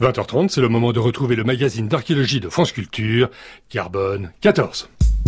20h30, c'est le moment de retrouver le magazine d'archéologie de France Culture, Carbone 14.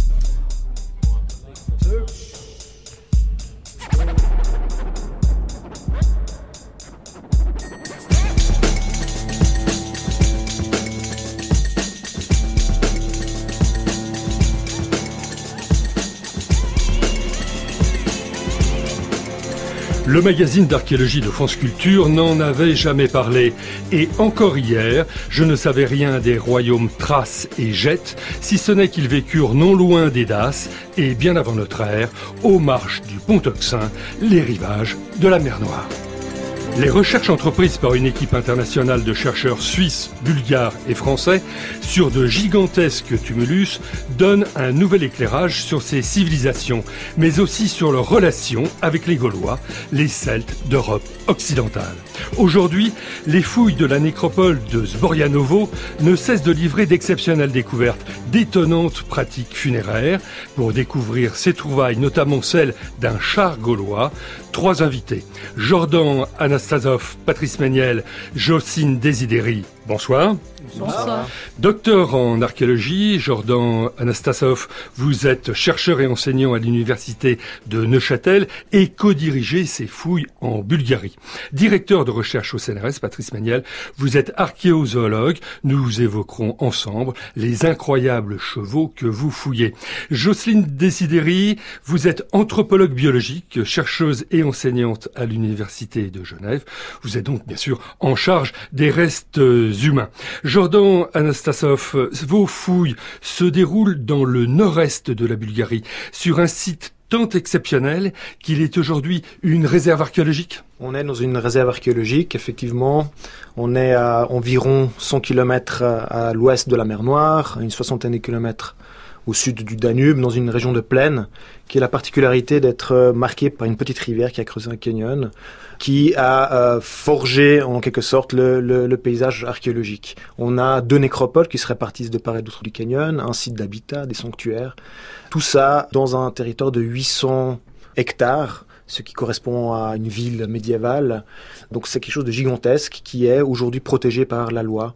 Le magazine d'archéologie de France Culture n'en avait jamais parlé. Et encore hier, je ne savais rien des royaumes Thrace et Gète, si ce n'est qu'ils vécurent non loin des Daces et bien avant notre ère, aux marges du pont Euxin, les rivages de la mer Noire. Les recherches entreprises par une équipe internationale de chercheurs suisses, bulgares et français sur de gigantesques tumulus donnent un nouvel éclairage sur ces civilisations, mais aussi sur leurs relations avec les Gaulois, les Celtes d'Europe occidentale. Aujourd'hui, les fouilles de la nécropole de Zborianovo ne cessent de livrer d'exceptionnelles découvertes, d'étonnantes pratiques funéraires. Pour découvrir ces trouvailles, notamment celle d'un char gaulois, 3 invités. Jordan Anastasov, Patrice Méniel, Jocelyne Desideri. Bonsoir. Bonsoir. Docteur en archéologie, Jordan Anastasov, vous êtes chercheur et enseignant à l'université de Neuchâtel et co-dirigez ces fouilles en Bulgarie. Directeur de recherche au CNRS, Patrice Méniel, vous êtes archéozoologue. Nous évoquerons ensemble les incroyables chevaux que vous fouillez. Jocelyne Desideri, vous êtes anthropologue biologique, chercheuse et enseignante à l'université de Genève. Vous êtes donc bien sûr en charge des restes humains. Jordan Anastasov, vos fouilles se déroulent dans le nord-est de la Bulgarie, sur un site tant exceptionnel qu'il est aujourd'hui une réserve archéologique. On est dans une réserve archéologique, effectivement. On est à environ 100 km à l'ouest de la mer Noire, à une soixantaine de kilomètres au sud du Danube, dans une région de plaine, qui a la particularité d'être marquée par une petite rivière qui a creusé un canyon, qui a forgé en quelque sorte le paysage archéologique. On a 2 nécropoles qui se répartissent de part et d'autre du canyon, un site d'habitat, des sanctuaires. Tout ça dans un territoire de 800 hectares, ce qui correspond à une ville médiévale. Donc c'est quelque chose de gigantesque qui est aujourd'hui protégé par la loi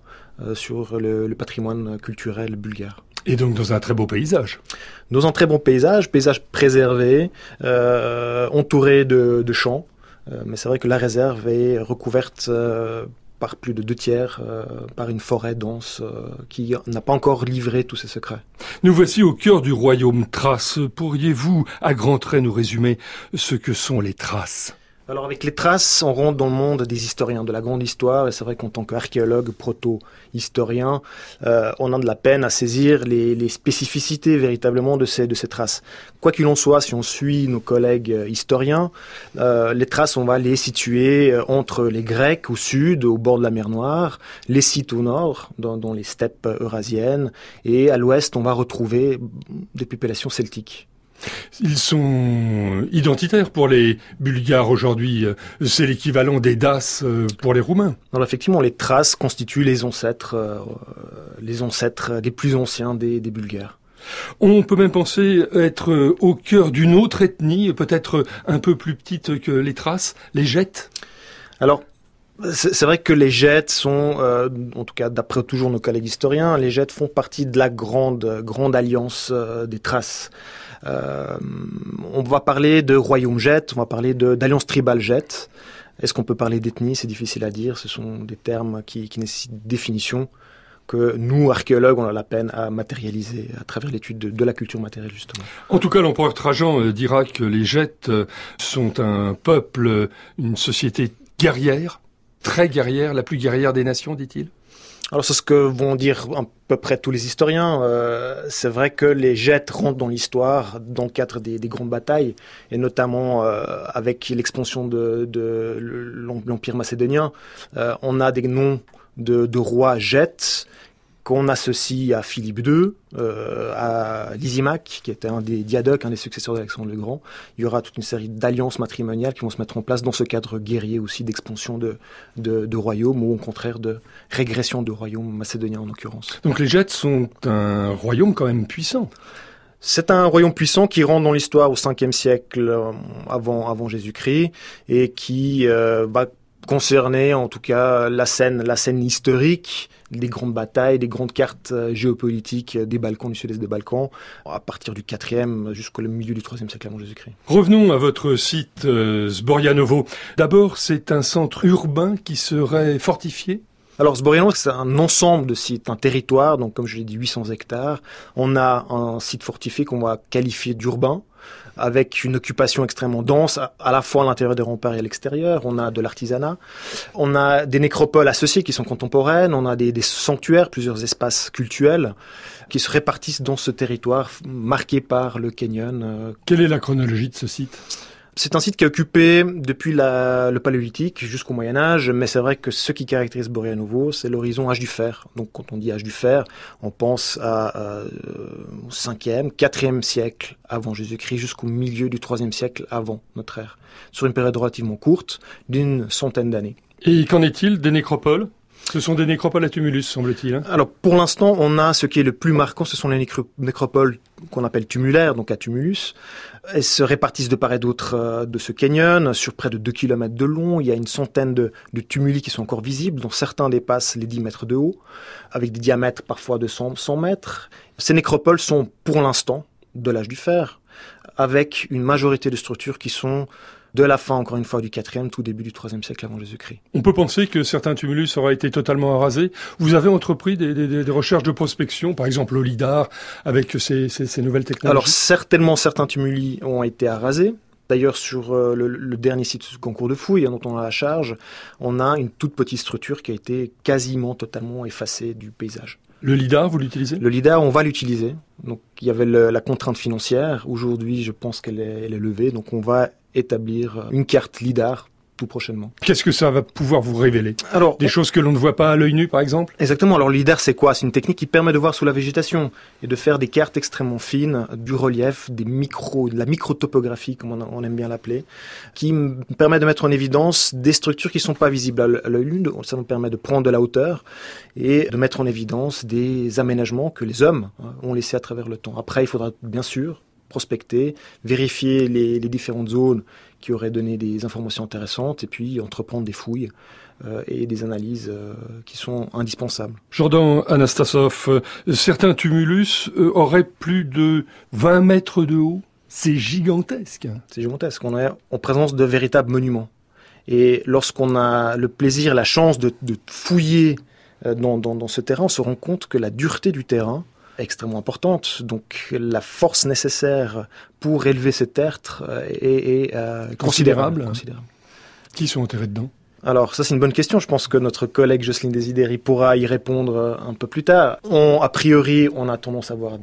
sur le patrimoine culturel bulgare. Et donc dans un très beau paysage. Dans un très bon paysage préservé, entouré de champs. Mais c'est vrai que la réserve est recouverte par plus de 2/3 par une forêt dense qui n'a pas encore livré tous ses secrets. Nous voici au cœur du royaume Thrace. Pourriez-vous, à grands traits, nous résumer ce que sont les Thraces ? Alors avec les Thraces, on rentre dans le monde des historiens, de la grande histoire, et c'est vrai qu'en tant qu'archéologue, proto-historien, on a de la peine à saisir les spécificités véritablement de ces Thraces. Quoi qu'il en soit, si on suit nos collègues historiens, les Thraces, on va les situer entre les Grecs au sud, au bord de la mer Noire, les Scythes au nord, dans les steppes eurasiennes, et à l'ouest, on va retrouver des populations celtiques. Ils sont identitaires pour les Bulgares aujourd'hui. C'est l'équivalent des Daces pour les Roumains. Alors effectivement, les Thraces constituent les ancêtres les plus anciens des Bulgares. On peut même penser être au cœur d'une autre ethnie, peut-être un peu plus petite que les Thraces, les Gètes. Alors, c'est vrai que les Gètes sont, en tout cas d'après toujours nos collègues historiens, les Gètes font partie de la grande alliance des Thraces. On va parler de royaume Gète, on va parler d'alliance tribale Gète. Est-ce qu'on peut parler d'ethnie ? C'est difficile à dire, ce sont des termes qui nécessitent définition que nous, archéologues, on a la peine à matérialiser à travers l'étude de la culture matérielle, justement. En tout cas, l'empereur Trajan dira que les Gètes sont un peuple, une société guerrière, très guerrière, la plus guerrière des nations, dit-il. Alors c'est ce que vont dire à peu près tous les historiens. C'est vrai que les Gètes rentrent dans l'histoire dans le cadre des grandes batailles, et notamment avec l'expansion de l'Empire macédonien. On a des noms de rois Gètes qu'on associe à Philippe II, à Lysimaque, qui était un des diadoques, un des successeurs d'Alexandre le Grand. Il y aura toute une série d'alliances matrimoniales qui vont se mettre en place dans ce cadre guerrier aussi d'expansion de royaumes, ou au contraire de régression de royaumes macédoniens en l'occurrence. Donc les Gètes sont un royaume quand même puissant. C'est un royaume puissant qui rentre dans l'histoire au 5e siècle avant Jésus-Christ, et qui va concerner en tout cas la scène historique, des grandes batailles, des grandes cartes géopolitiques des Balkans, du sud-est des Balkans, à partir du 4e jusqu'au milieu du 3e siècle avant Jésus-Christ. Revenons à votre site Zborianovo. D'abord, c'est un centre urbain qui serait fortifié ? Alors Zborianovo, c'est un ensemble de sites, un territoire, donc comme je l'ai dit, 800 hectares. On a un site fortifié qu'on va qualifier d'urbain, avec une occupation extrêmement dense, à la fois à l'intérieur des remparts et à l'extérieur. On a de l'artisanat, on a des nécropoles associées qui sont contemporaines, on a des sanctuaires, plusieurs espaces cultuels qui se répartissent dans ce territoire marqué par le canyon. Quelle est la chronologie de ce site ? C'est un site qui est occupé depuis le Paléolithique jusqu'au Moyen-Âge, mais c'est vrai que ce qui caractérise Zborianovo, c'est l'horizon âge du fer. Donc quand on dit âge du fer, on pense au 5e, 4e siècle avant Jésus-Christ jusqu'au milieu du 3e siècle avant notre ère, sur une période relativement courte, d'une centaine d'années. Et qu'en est-il des nécropoles ? Ce sont des nécropoles à tumulus, semble-t-il. Hein ? Alors, pour l'instant, on a ce qui est le plus marquant, ce sont les nécropoles qu'on appelle tumulaires, donc à tumulus. Elles se répartissent de part et d'autre de ce canyon, sur près de 2 km de long. Il y a une centaine de tumuli qui sont encore visibles, dont certains dépassent les 10 mètres de haut, avec des diamètres parfois de 100 mètres. Ces nécropoles sont, pour l'instant, de l'âge du fer, avec une majorité de structures qui sont de la fin, encore une fois, du 4e, tout début du 3e siècle avant Jésus-Christ. On peut penser que certains tumulus auraient été totalement arasés. Vous avez entrepris des recherches de prospection, par exemple au lidar, avec ces nouvelles technologies ? Alors, certainement, certains tumuli ont été arasés. D'ailleurs, sur le dernier site concours de fouilles dont on a la charge, on a une toute petite structure qui a été quasiment totalement effacée du paysage. Le lidar, vous l'utilisez ? Le lidar, on va l'utiliser. Donc, il y avait la contrainte financière. Aujourd'hui, je pense qu'elle est levée. Donc, on va établir une carte lidar tout prochainement. Qu'est-ce que ça va pouvoir vous révéler ? Alors, des choses que l'on ne voit pas à l'œil nu, par exemple ? Exactement. Alors, le lidar, c'est quoi ? C'est une technique qui permet de voir sous la végétation et de faire des cartes extrêmement fines, du relief, de la microtopographie, comme on aime bien l'appeler, qui permet de mettre en évidence des structures qui ne sont pas visibles à l'œil nu. Ça nous permet de prendre de la hauteur et de mettre en évidence des aménagements que les hommes ont laissés à travers le temps. Après, il faudra bien sûr prospecter, vérifier les différentes zones qui auraient donné des informations intéressantes et puis entreprendre des fouilles et des analyses qui sont indispensables. Jordan Anastasov, certains tumulus auraient plus de 20 mètres de haut. C'est gigantesque. C'est gigantesque. On est en présence de véritables monuments. Et lorsqu'on a le plaisir, la chance de fouiller dans ce terrain, on se rend compte que la dureté du terrain extrêmement importante. Donc la force nécessaire pour élever ces tertres est considérable. Qui sont enterrés dedans ? Alors ça c'est une bonne question, je pense que notre collègue Jocelyne Desideri pourra y répondre un peu plus tard. A priori, on a tendance à voir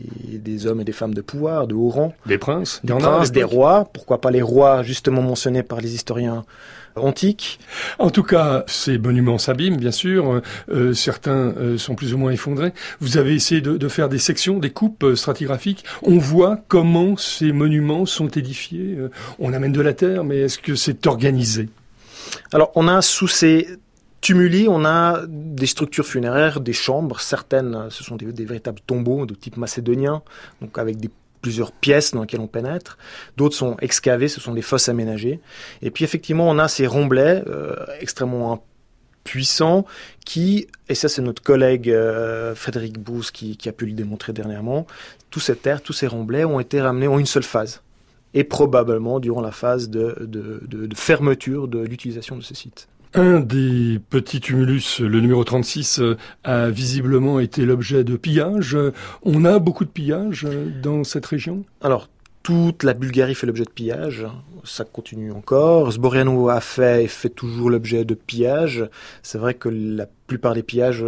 des hommes et des femmes de pouvoir, de haut rang. Des princes, des rois, pourquoi pas les rois justement mentionnés par les historiens antiques. En tout cas, ces monuments s'abîment, bien sûr. Certains sont plus ou moins effondrés. Vous avez essayé de faire des sections, des coupes stratigraphiques. On voit comment ces monuments sont édifiés. On amène de la terre, mais est-ce que c'est organisé ? Alors, on a sous ces tumuli, on a des structures funéraires, des chambres. Certaines, ce sont des véritables tombeaux de type macédonien, donc avec plusieurs pièces dans lesquelles on pénètre. D'autres sont excavées, ce sont des fosses aménagées. Et puis effectivement, on a ces remblais extrêmement puissants qui, et ça c'est notre collègue Frédéric Bouze qui a pu le démontrer dernièrement, tous ces terres, tous ces remblais ont été ramenés en une seule phase. Et probablement durant la phase de fermeture de l'utilisation de ce site. Un des petits tumulus, le numéro 36, a visiblement été l'objet de pillages. On a beaucoup de pillages dans cette région ? Alors, toute la Bulgarie fait l'objet de pillages. Ça continue encore. Zborianovo a fait et fait toujours l'objet de pillages. C'est vrai que la plupart des pillages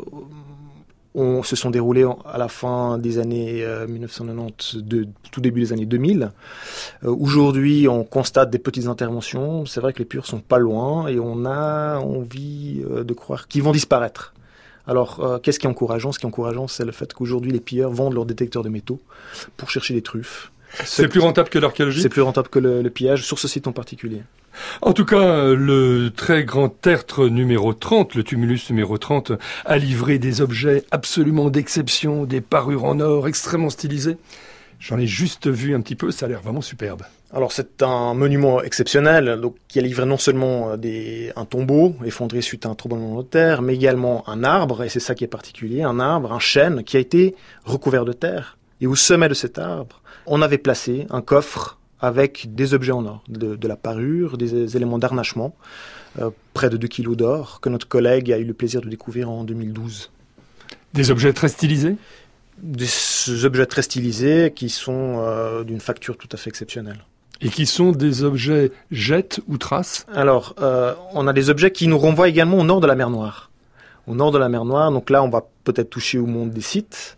se sont déroulés à la fin des années 1990, tout début des années 2000. Aujourd'hui, on constate des petites interventions. C'est vrai que les pilleurs sont pas loin et on a envie de croire qu'ils vont disparaître. Alors, qu'est-ce qui est encourageant ? Ce qui est encourageant, c'est le fait qu'aujourd'hui, les pilleurs vendent leurs détecteurs de métaux pour chercher des truffes. C'est plus rentable que l'archéologie ? C'est plus rentable que le pillage, sur ce site en particulier. En tout cas, le très grand tertre numéro 30, le tumulus numéro 30, a livré des objets absolument d'exception, des parures en or extrêmement stylisées. J'en ai juste vu un petit peu, ça a l'air vraiment superbe. Alors c'est un monument exceptionnel, donc qui a livré non seulement un tombeau effondré suite à un tremblement de terre, mais également un arbre, et c'est ça qui est particulier, un chêne qui a été recouvert de terre. Et au sommet de cet arbre, on avait placé un coffre avec des objets en or, de la parure, des éléments d'harnachement, près de 2 kilos d'or, que notre collègue a eu le plaisir de découvrir en 2012. Des objets très stylisés ? Des objets très stylisés qui sont d'une facture tout à fait exceptionnelle. Et qui sont des objets jettes ou traces ? Alors, on a des objets qui nous renvoient également au nord de la mer Noire. Au nord de la mer Noire, donc là on va peut-être toucher au monde des Scythes.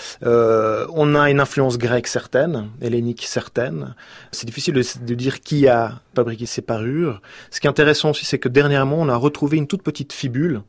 On a une influence grecque certaine, hellénique certaine. C'est difficile de dire qui a fabriqué ces parures. Ce qui est intéressant aussi, c'est que dernièrement, on a retrouvé une toute petite fibule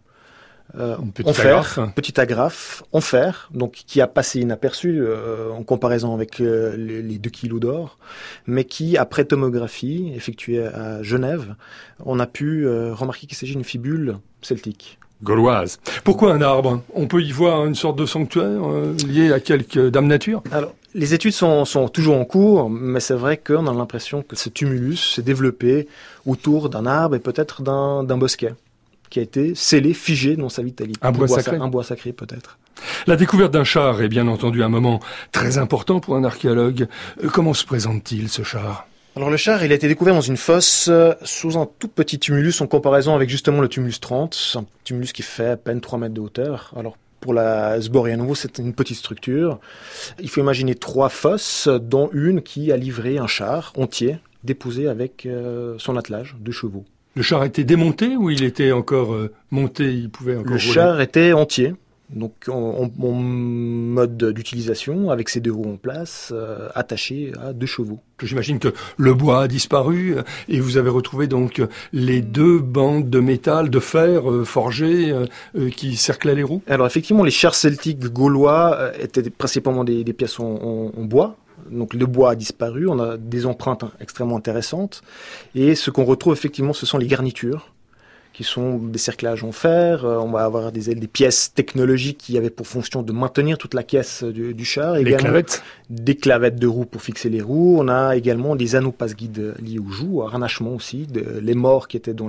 petite agrafe en fer, donc qui a passé inaperçu en comparaison avec les 2 kilos d'or, mais qui, après tomographie effectuée à Genève, on a pu remarquer qu'il s'agit d'une fibule celtique. Gauloise. Pourquoi un arbre ? On peut y voir une sorte de sanctuaire lié à quelque dame nature ? Alors, les études sont toujours en cours, mais c'est vrai qu'on a l'impression que ce tumulus s'est développé autour d'un arbre et peut-être d'un bosquet qui a été scellé, figé dans sa vitalité. Un bois sacré. Un bois sacré peut-être. La découverte d'un char est bien entendu un moment très important pour un archéologue. Comment se présente-t-il ce char ? Alors le char, il a été découvert dans une fosse sous un tout petit tumulus en comparaison avec justement le tumulus 30, un tumulus qui fait à peine 3 mètres de hauteur. Alors pour la Zborianovo, c'est une petite structure. Il faut imaginer 3 fosses, dont une qui a livré un char entier, déposé avec son attelage, 2 chevaux. Le char était démonté ou il était encore monté, il pouvait encore rouler ? Le char était entier, donc en mode d'utilisation, avec ses 2 roues en place, attachés à 2 chevaux. J'imagine que le bois a disparu et vous avez retrouvé donc les 2 bandes de métal, de fer forgées qui cerclaient les roues ? Alors effectivement, les chars celtiques gaulois étaient principalement des pièces en bois. Donc le bois a disparu, on a des empreintes extrêmement intéressantes. Et ce qu'on retrouve effectivement, ce sont les garnitures, qui sont des cerclages en fer. On va avoir des pièces technologiques qui avaient pour fonction de maintenir toute la caisse du char. Les clavettes. Des clavettes de roues pour fixer les roues. On a également des anneaux passe-guides liés aux joues, à harnachement aussi, les morts qui étaient dans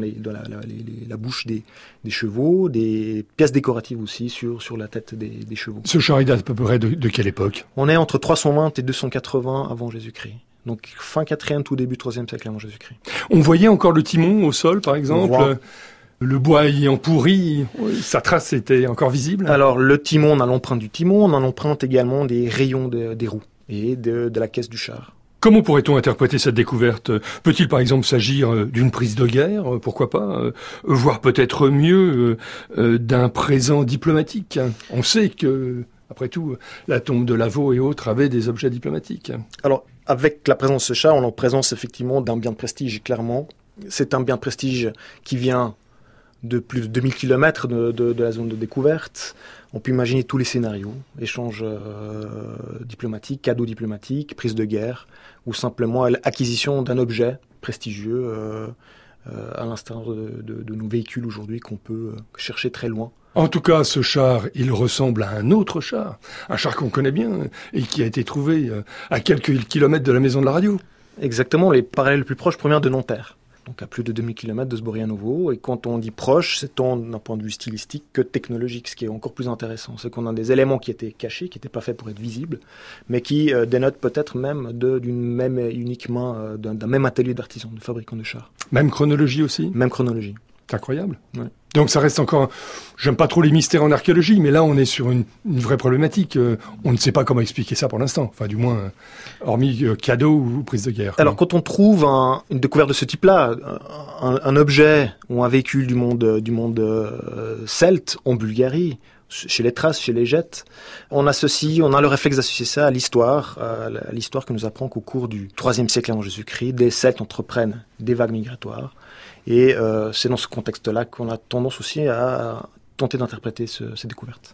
la bouche des chevaux, des pièces décoratives aussi sur la tête des chevaux. Ce char, il date à peu près de quelle époque ? On est entre 320 et 280 avant Jésus-Christ. Donc fin 4e, tout début 3e siècle avant Jésus-Christ. On voyait encore le timon au sol, par exemple. Le bois ayant pourri, sa trace était encore visible. Alors le timon, on a l'empreinte du timon, on a l'empreinte également des rayons des roues et de la caisse du char. Comment pourrait-on interpréter cette découverte ? Peut-il par exemple s'agir d'une prise de guerre, pourquoi pas, voire peut-être mieux d'un présent diplomatique ? On sait que, après tout, la tombe de Lavaux et autres avaient des objets diplomatiques. Alors, avec la présence de ce char, on est en présence effectivement d'un bien de prestige, clairement. C'est un bien de prestige qui vient de plus de 2000 km de la zone de découverte. On peut imaginer tous les scénarios, échanges diplomatiques, cadeaux diplomatiques, prise de guerre, ou simplement acquisition d'un objet prestigieux, à l'instar de nos véhicules aujourd'hui qu'on peut chercher très loin. En tout cas, ce char, il ressemble à un autre char, un char qu'on connaît bien et qui a été trouvé à quelques kilomètres de la maison de la radio. Exactement, les parallèles les plus proches proviennent de Nanterre. Donc à plus de 2000 km de Zborianovo. Et quand on dit proche, c'est tant d'un point de vue stylistique que technologique, ce qui est encore plus intéressant. C'est qu'on a des éléments qui étaient cachés, qui n'étaient pas faits pour être visibles, mais qui dénotent peut-être même d'une même et unique main, d'un même atelier d'artisan, de fabricant de chars. Même chronologie aussi ? Même chronologie. C'est incroyable. Ouais. Donc ça reste encore... J'aime pas trop les mystères en archéologie, mais là on est sur une vraie problématique. On ne sait pas comment expliquer ça pour l'instant. Enfin du moins, hormis cadeau ou prise de guerre. Alors quand on trouve une découverte de ce type-là, un objet ou un véhicule du monde celte en Bulgarie, chez les Thraces, chez les Gètes, on a le réflexe d'associer ça à l'histoire que nous apprend qu'au cours du IIIe siècle avant Jésus-Christ, des Celtes entreprennent des vagues migratoires. Et c'est dans ce contexte-là qu'on a tendance aussi à tenter d'interpréter ces découvertes.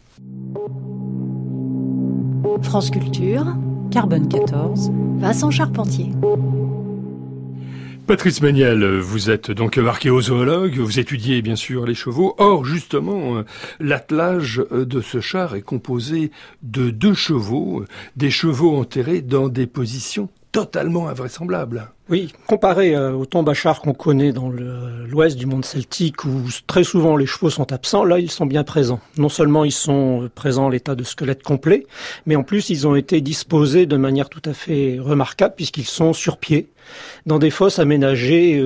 France Culture, Carbone 14, Vincent Charpentier. Patrice Méniel, vous êtes donc archéozoologue, vous étudiez bien sûr les chevaux. Or, justement, l'attelage de ce char est composé de 2 chevaux, des chevaux enterrés dans des positions totalement invraisemblables. Oui, comparé aux tombes à chars qu'on connaît dans l'ouest du monde celtique où très souvent les chevaux sont absents, là ils sont bien présents. Non seulement ils sont présents à l'état de squelette complet, mais en plus ils ont été disposés de manière tout à fait remarquable puisqu'ils sont sur pied, dans des fosses aménagées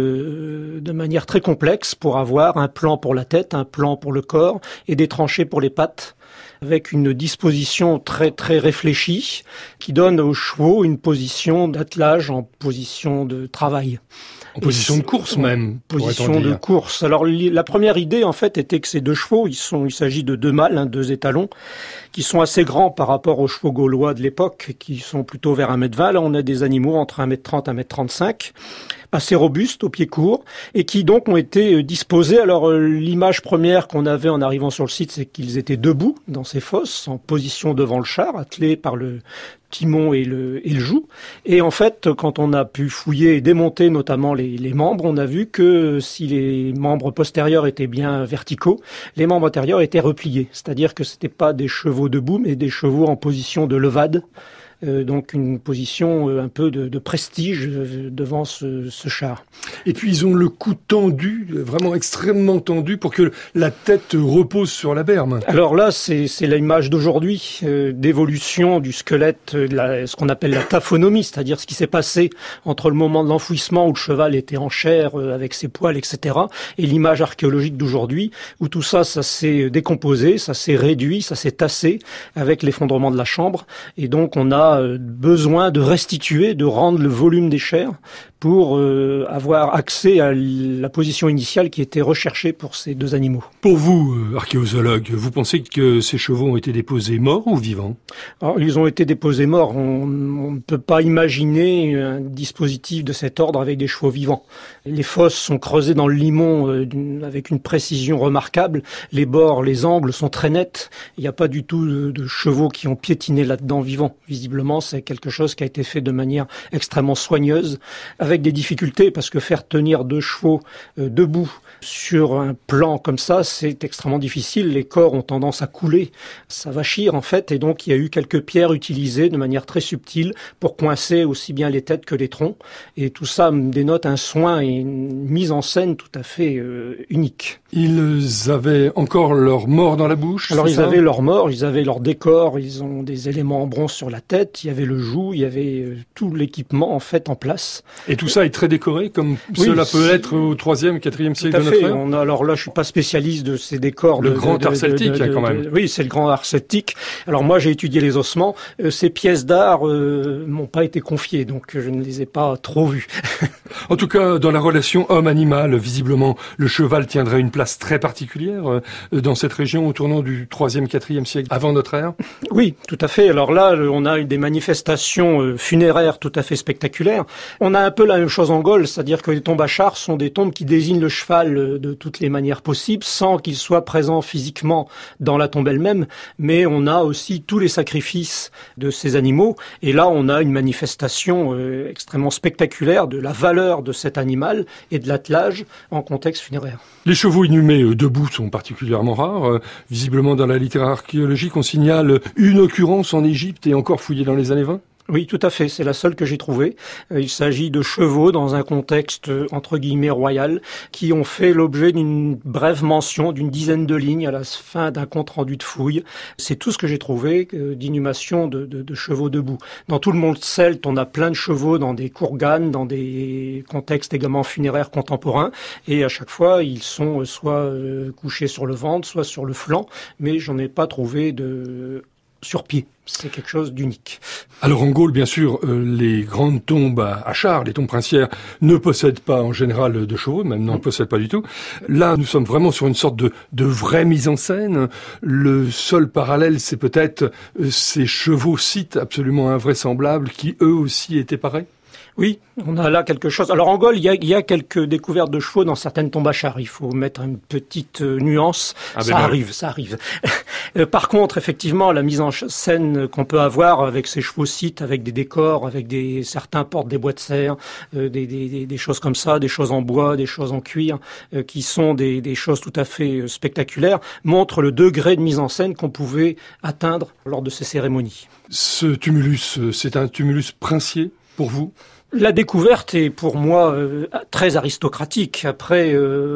de manière très complexe pour avoir un plan pour la tête, un plan pour le corps et des tranchées pour les pattes, avec une disposition très très réfléchie qui donne aux chevaux une position d'attelage en position de travail. En position de course même. Position de course. Alors la première idée en fait était que ces 2 chevaux, il s'agit de 2 mâles, 2 étalons, qui sont assez grands par rapport aux chevaux gaulois de l'époque, qui sont plutôt vers 1m20. Là on a des animaux entre 1m30 et 1m35, assez robustes, aux pieds courts, et qui donc ont été disposés. Alors l'image première qu'on avait en arrivant sur le site, c'est qu'ils étaient debout dans ces fosses, en position devant le char, attelés par le timon et le joug. Et en fait, quand on a pu fouiller et démonter notamment les membres, on a vu que si les membres postérieurs étaient bien verticaux, les membres antérieurs étaient repliés. C'est-à-dire que c'était pas des chevaux debout, mais des chevaux en position de levade. Donc une position un peu de prestige devant ce char. Et puis ils ont le cou tendu, vraiment extrêmement tendu, pour que la tête repose sur la berme. Alors là, c'est l'image d'aujourd'hui, d'évolution du squelette, ce qu'on appelle la taphonomie, c'est-à-dire ce qui s'est passé entre le moment de l'enfouissement où le cheval était en chair avec ses poils, etc., et l'image archéologique d'aujourd'hui, où tout ça s'est décomposé, ça s'est réduit, ça s'est tassé avec l'effondrement de la chambre, et donc on a besoin de restituer, de rendre le volume des chairs pour avoir accès à la position initiale qui était recherchée pour ces 2 animaux. Pour vous, archéozoologue, vous pensez que ces chevaux ont été déposés morts ou vivants ? Alors, ils ont été déposés morts. On ne peut pas imaginer un dispositif de cet ordre avec des chevaux vivants. Les fosses sont creusées dans le limon avec une précision remarquable. Les bords, les angles sont très nets. Il n'y a pas du tout de chevaux qui ont piétiné là-dedans vivants. Visiblement, c'est quelque chose qui a été fait de manière extrêmement soigneuse, avec des difficultés, parce que faire tenir 2 chevaux debout sur un plan comme ça, c'est extrêmement difficile. Les corps ont tendance à couler, ça vachir en fait, et donc il y a eu quelques pierres utilisées de manière très subtile pour coincer aussi bien les têtes que les troncs, et tout ça dénote un soin et une mise en scène tout à fait unique. Ils avaient encore leur mort dans la bouche? Alors ils avaient leur mort, ils avaient leur décor, ils ont des éléments en bronze sur la tête, il y avait le joug, il y avait tout l'équipement en fait en place. Et tout ça est très décoré comme cela peut être au 3e, 4e siècle de notre ère? Alors là, je suis pas spécialiste de ces décors. Le grand art celtique, quand même. Oui, c'est le grand art celtique. Alors moi, j'ai étudié les ossements. Ces pièces d'art m'ont pas été confiées, donc je ne les ai pas trop vues. En tout cas, dans la relation homme-animal, visiblement, le cheval tiendrait une place très particulière dans cette région au tournant du 3e, 4e siècle avant notre ère? Oui, tout à fait. Alors là, on a eu des manifestations funéraires tout à fait spectaculaires. On a un peu la même chose en Gaule, c'est-à-dire que les tombes à chars sont des tombes qui désignent le cheval de toutes les manières possibles, sans qu'il soit présent physiquement dans la tombe elle-même, mais on a aussi tous les sacrifices de ces animaux, et là on a une manifestation extrêmement spectaculaire de la valeur de cet animal et de l'attelage en contexte funéraire. Les chevaux inhumés debout sont particulièrement rares. Visiblement dans la littérature archéologique, on signale une occurrence en Égypte et encore fouillée dans les années 20. Oui, tout à fait. C'est la seule que j'ai trouvée. Il s'agit de chevaux dans un contexte, entre guillemets, royal, qui ont fait l'objet d'une brève mention, d'une dizaine de lignes à la fin d'un compte-rendu de fouille. C'est tout ce que j'ai trouvé d'inhumation de chevaux debout. Dans tout le monde celte, on a plein de chevaux dans des courganes, dans des contextes également funéraires contemporains. Et à chaque fois, ils sont soit couchés sur le ventre, soit sur le flanc. Mais j'en ai pas trouvé sur pied. C'est quelque chose d'unique. Alors en Gaule, bien sûr, les grandes tombes à chars, les tombes princières, ne possèdent pas en général de chevaux, même n'en possèdent pas du tout. Là, nous sommes vraiment sur une sorte de vraie mise en scène. Le seul parallèle, c'est peut-être ces chevaux-sites absolument invraisemblables qui, eux aussi, étaient pareils. Oui, on a là quelque chose. Alors en Gaule, il y a quelques découvertes de chevaux dans certaines tombes à Chartres. Il faut mettre une petite nuance. Ça arrive. Par contre, effectivement, la mise en scène qu'on peut avoir avec ces chevaux scythes, avec des décors, avec certains portent des bois de serre, des choses comme ça, des choses en bois, des choses en cuir, qui sont des choses tout à fait spectaculaires, montre le degré de mise en scène qu'on pouvait atteindre lors de ces cérémonies. Ce tumulus, c'est un tumulus princier pour vous ? La découverte est pour moi très aristocratique. Après,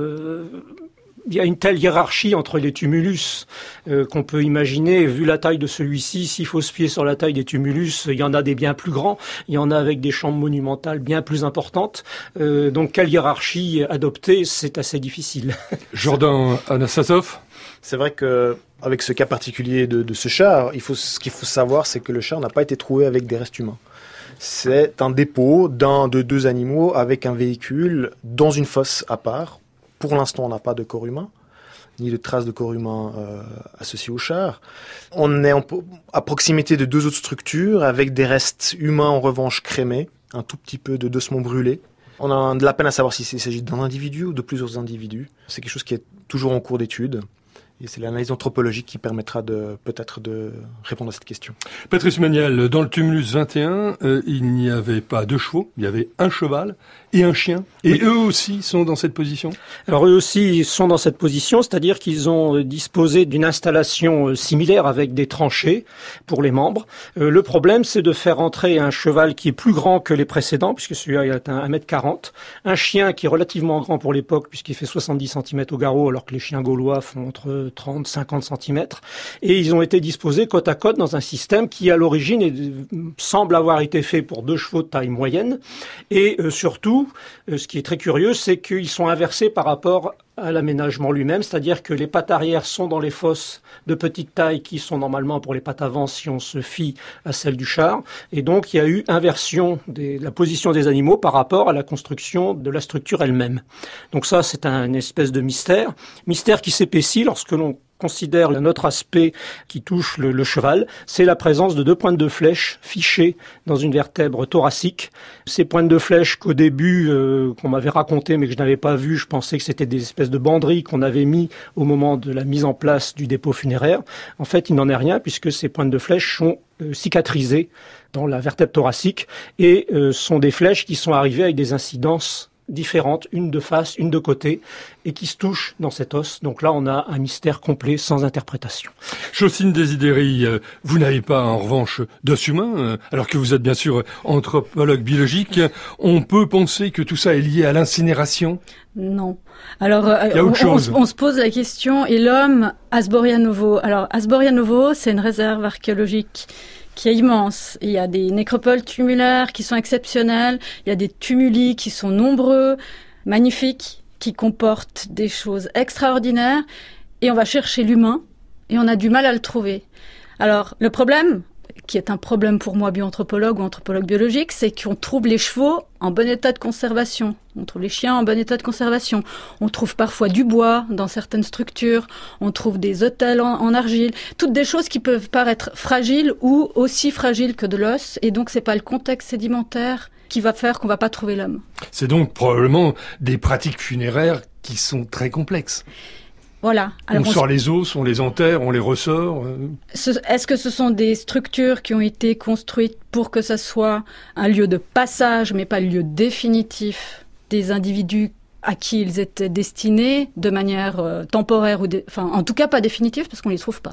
il y a une telle hiérarchie entre les tumulus qu'on peut imaginer, vu la taille de celui-ci, s'il faut se fier sur la taille des tumulus, il y en a des bien plus grands, il y en a avec des chambres monumentales bien plus importantes. Donc quelle hiérarchie adopter, c'est assez difficile. Jordan Anassasov ? C'est vrai que avec ce cas particulier de ce char, ce qu'il faut savoir, c'est que le char n'a pas été trouvé avec des restes humains. C'est un dépôt de deux animaux avec un véhicule dans une fosse à part. Pour l'instant, on n'a pas de corps humain, ni de traces de corps humain associés au char. On est à proximité de deux autres structures avec des restes humains en revanche crémés, un tout petit peu d'ossements brûlés. On a de la peine à savoir s'il s'agit d'un individu ou de plusieurs individus. C'est quelque chose qui est toujours en cours d'étude. Et c'est l'analyse anthropologique qui permettra peut-être de répondre à cette question. Patrice Méniel, dans le tumulus 21, il n'y avait pas deux chevaux, il y avait un cheval et un chien. Et oui. Eux aussi sont dans cette position ? Alors eux aussi sont dans cette position, c'est-à-dire qu'ils ont disposé d'une installation similaire avec des tranchées pour les membres. Le problème, c'est de faire entrer un cheval qui est plus grand que les précédents, puisque celui-là il atteint 1m40, un chien qui est relativement grand pour l'époque, puisqu'il fait 70 cm au garrot, alors que les chiens gaulois font entre 30, 50 cm, et ils ont été disposés côte à côte dans un système qui, à l'origine, semble avoir été fait pour deux chevaux de taille moyenne, et surtout, ce qui est très curieux, c'est qu'ils sont inversés par rapport à l'aménagement lui-même, c'est-à-dire que les pattes arrière sont dans les fosses de petite taille qui sont normalement pour les pattes avant si on se fie à celle du char, et donc il y a eu inversion de la position des animaux par rapport à la construction de la structure elle-même. Donc ça, c'est un espèce de mystère qui s'épaissit lorsque l'on considère un autre aspect qui touche le cheval, c'est la présence de deux pointes de flèche fichées dans une vertèbre thoracique. Ces pointes de flèche qu'au début, qu'on m'avait raconté mais que je n'avais pas vu, je pensais que c'était des espèces de banderilles qu'on avait mis au moment de la mise en place du dépôt funéraire. En fait, il n'en est rien puisque ces pointes de flèche sont cicatrisées dans la vertèbre thoracique et sont des flèches qui sont arrivées avec des incidences différentes, une de face, une de côté, et qui se touchent dans cet os. Donc là, on a un mystère complet, sans interprétation. Chaussine Desideri, vous n'avez pas en revanche d'os humain, alors que vous êtes bien sûr anthropologue biologique. On peut penser que tout ça est lié à l'incinération ? Non. Alors, on se pose la question, et l'homme, Asborianovo. Alors, Asborianovo, c'est une réserve archéologique qui est immense. Il y a des nécropoles tumulaires qui sont exceptionnelles, il y a des tumuli qui sont nombreux, magnifiques, qui comportent des choses extraordinaires, et on va chercher l'humain, et on a du mal à le trouver. Alors, le problème, qui est un problème pour moi bioanthropologue ou anthropologue biologique, c'est qu'on trouve les chevaux en bon état de conservation. On trouve les chiens en bon état de conservation. On trouve parfois du bois dans certaines structures. On trouve des autels en argile. Toutes des choses qui peuvent paraître fragiles ou aussi fragiles que de l'os. Et donc, c'est pas le contexte sédimentaire qui va faire qu'on va pas trouver l'homme. C'est donc probablement des pratiques funéraires qui sont très complexes. Voilà. Alors on sort les os, on les enterre, on les ressort. Est-ce que ce sont des structures qui ont été construites pour que ça soit un lieu de passage, mais pas le lieu définitif des individus à qui ils étaient destinés de manière temporaire en tout cas pas définitive parce qu'on les trouve pas.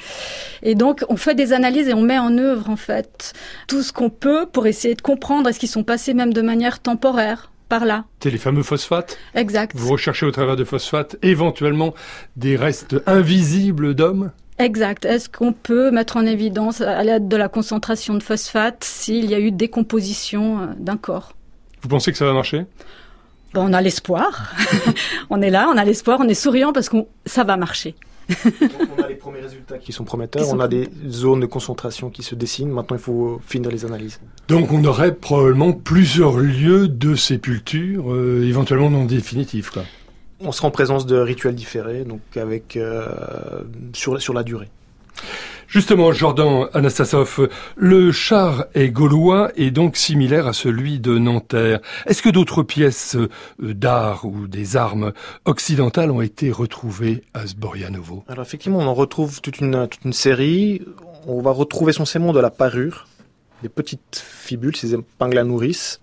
Et donc, on fait des analyses et on met en œuvre, en fait, tout ce qu'on peut pour essayer de comprendre est-ce qu'ils sont passés même de manière temporaire par là. C'est les fameux phosphates. Exact. Vous recherchez au travers de phosphates éventuellement des restes invisibles d'hommes. Exact. Est-ce qu'on peut mettre en évidence à l'aide de la concentration de phosphate s'il y a eu décomposition d'un corps? Vous pensez que ça va marcher? On a l'espoir. On est là, on a l'espoir, on est souriant parce que ça va marcher. Donc on a les premiers résultats qui sont prometteurs, on a des zones de concentration qui se dessinent, maintenant il faut finir les analyses. Donc on aurait probablement plusieurs lieux de sépulture, éventuellement non définitifs, quoi. On sera en présence de rituels différés, donc avec sur la durée. Justement, Jordan Anastasov, le char est gaulois et donc similaire à celui de Nanterre. Est-ce que d'autres pièces d'art ou des armes occidentales ont été retrouvées à Zborianovo? Alors effectivement, on en retrouve toute une série. On va retrouver essentiellement de la parure, des petites fibules, ces épingles à nourrice,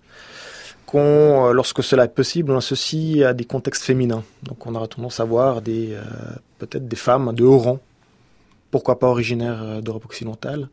qu'on, lorsque cela est possible, on associe à des contextes féminins. Donc on aura tendance à voir peut-être des femmes de haut rang, pourquoi pas originaires d'Europe occidentale,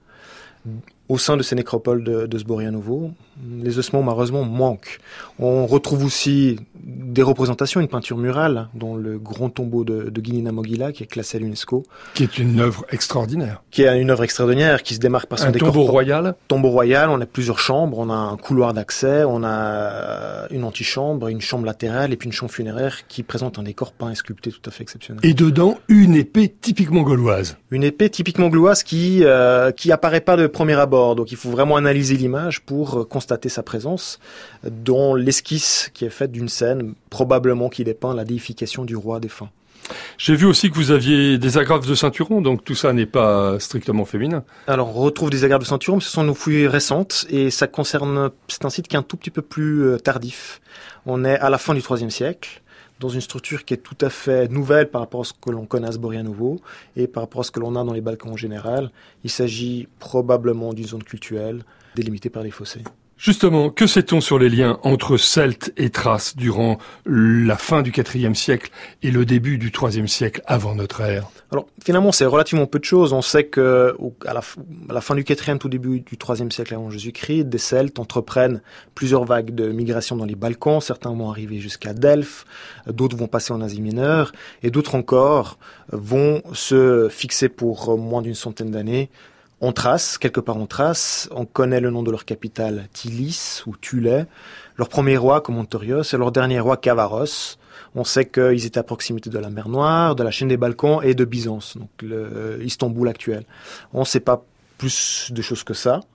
au sein de ces nécropoles de Zborianovo. Les ossements, malheureusement, manquent. On retrouve aussi des représentations, une peinture murale, dont le grand tombeau de Ginina Mogila, qui est classé à l'UNESCO. Qui est une œuvre extraordinaire. Qui est une œuvre extraordinaire, qui se démarque par son décor. Un tombeau royal. Tombeau royal, on a plusieurs chambres, on a un couloir d'accès, on a une antichambre, une chambre latérale et puis une chambre funéraire qui présente un décor peint et sculpté tout à fait exceptionnel. Et dedans, une épée typiquement gauloise. Une épée typiquement gauloise qui apparaît pas de premier abord, donc il faut vraiment analyser l'image pour constater sa présence dans l'esquisse qui est faite d'une scène, probablement qui dépeint la déification du roi défunt. J'ai vu aussi que vous aviez des agrafes de ceinturon, donc tout ça n'est pas strictement féminin. Alors on retrouve des agrafes de ceinturon, mais ce sont nos fouilles récentes et c'est un site qui est un tout petit peu plus tardif. On est à la fin du IIIe siècle, dans une structure qui est tout à fait nouvelle par rapport à ce que l'on connaît à Zborianovo et par rapport à ce que l'on a dans les Balkans en général. Il s'agit probablement d'une zone cultuelle délimitée par des fossés. Justement, que sait-on sur les liens entre Celtes et Thraces durant la fin du IVe siècle et le début du IIIe siècle avant notre ère? Alors, finalement, c'est relativement peu de choses. On sait que à la fin du IVe, tout début du IIIe siècle avant Jésus-Christ, des Celtes entreprennent plusieurs vagues de migration dans les Balkans. Certains vont arriver jusqu'à Delphes, d'autres vont passer en Asie mineure, et d'autres encore vont se fixer pour moins d'une centaine d'années en Thrace, quelque part en Thrace. On connaît le nom de leur capitale, Tilis ou Tulé. Leur premier roi, Comontorios, et leur dernier roi, Cavaros. On sait qu'ils étaient à proximité de la mer Noire, de la chaîne des Balkans et de Byzance, donc Istanbul actuel. On ne sait pas plus de choses que ça.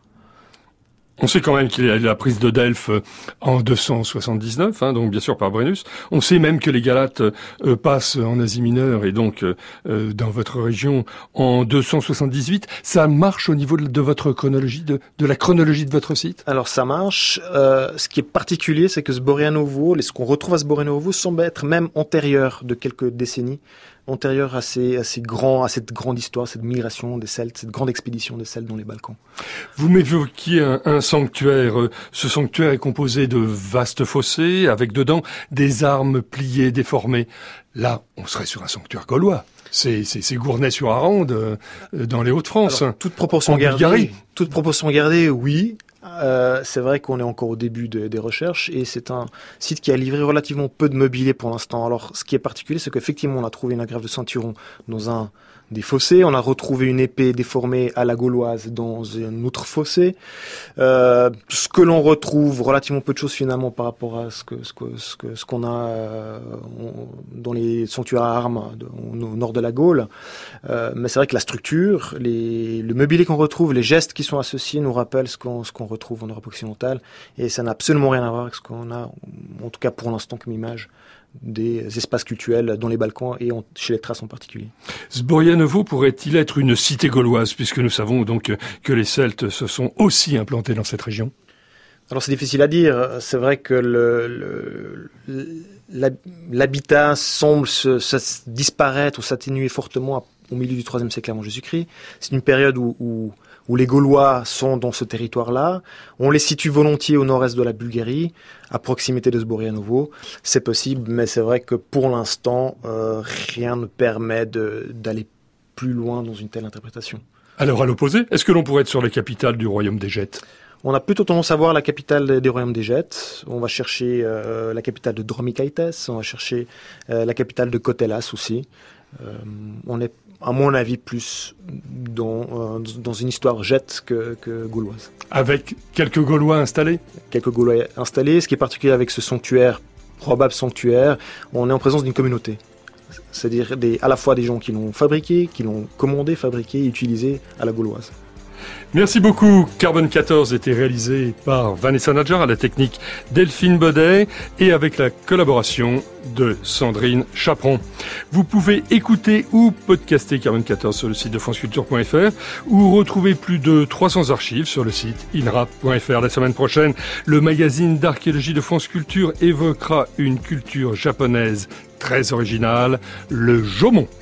On sait quand même qu'il y a eu la prise de Delphes en 279, donc bien sûr par Brennus. On sait même que les Galates passent en Asie mineure et donc dans votre région en 278. Ça marche au niveau de votre chronologie, de la chronologie de votre site? Alors ça marche. Ce qui est particulier, c'est que Zborianovo, ce qu'on retrouve à Zborianovo semble être même antérieur de quelques décennies, antérieur à cette grande histoire, cette migration des Celtes, cette grande expédition des Celtes dans les Balkans. Vous m'évoquiez un sanctuaire. Ce sanctuaire est composé de vastes fossés, avec dedans des armes pliées, déformées. Là, on serait sur un sanctuaire gaulois. C'est Gournay-sur-Aronde, dans les Hauts-de-France. Alors, toute proportion gardée, oui. C'est vrai qu'on est encore au début des recherches et c'est un site qui a livré relativement peu de mobilier pour l'instant. Alors, ce qui est particulier, c'est qu'effectivement, on a trouvé une agrafe de ceinturon dans un des fossés. On a retrouvé une épée déformée à la gauloise dans un autre fossé. Ce que l'on retrouve, relativement peu de choses finalement par rapport à ce qu'on a dans les sanctuaires à armes au nord de la Gaule. Mais c'est vrai que la structure, le mobilier qu'on retrouve, les gestes qui sont associés nous rappellent ce qu'on retrouve en Europe occidentale. Et ça n'a absolument rien à voir avec ce qu'on a, en tout cas pour l'instant, comme image des espaces cultuels dans les Balkans et chez les Thraces en particulier. Zborianovo pourrait-il être une cité gauloise, puisque nous savons donc que les Celtes se sont aussi implantés dans cette région? Alors c'est difficile à dire. C'est vrai que l'habitat semble disparaître ou s'atténuer fortement au milieu du IIIe siècle avant Jésus-Christ. C'est une période où les Gaulois sont dans ce territoire-là. On les situe volontiers au nord-est de la Bulgarie, à proximité de Zborianovo. C'est possible, mais c'est vrai que pour l'instant, rien ne permet d'aller plus loin dans une telle interprétation. Alors à l'opposé, est-ce que l'on pourrait être sur la capitale du royaume des Gètes? On a plutôt tendance à voir la capitale des royaumes des Gètes. On va chercher la capitale de Dromikaites, on va chercher la capitale de Kotelas aussi. On est, à mon avis, plus dans une histoire gète que gauloise. Avec quelques Gaulois installés? Quelques Gaulois installés. Ce qui est particulier avec ce sanctuaire, probable sanctuaire, on est en présence d'une communauté. C'est-à-dire à la fois des gens qui l'ont fabriqué, qui l'ont commandé, fabriqué et utilisé à la gauloise. Merci beaucoup. Carbone 14 était réalisé par Vanessa Nadjar, à la technique Delphine Baudet et avec la collaboration de Sandrine Chaperon. Vous pouvez écouter ou podcaster Carbone 14 sur le site de franceculture.fr ou retrouver plus de 300 archives sur le site inrap.fr. La semaine prochaine, le magazine d'archéologie de France Culture évoquera une culture japonaise très originale, le Jomon.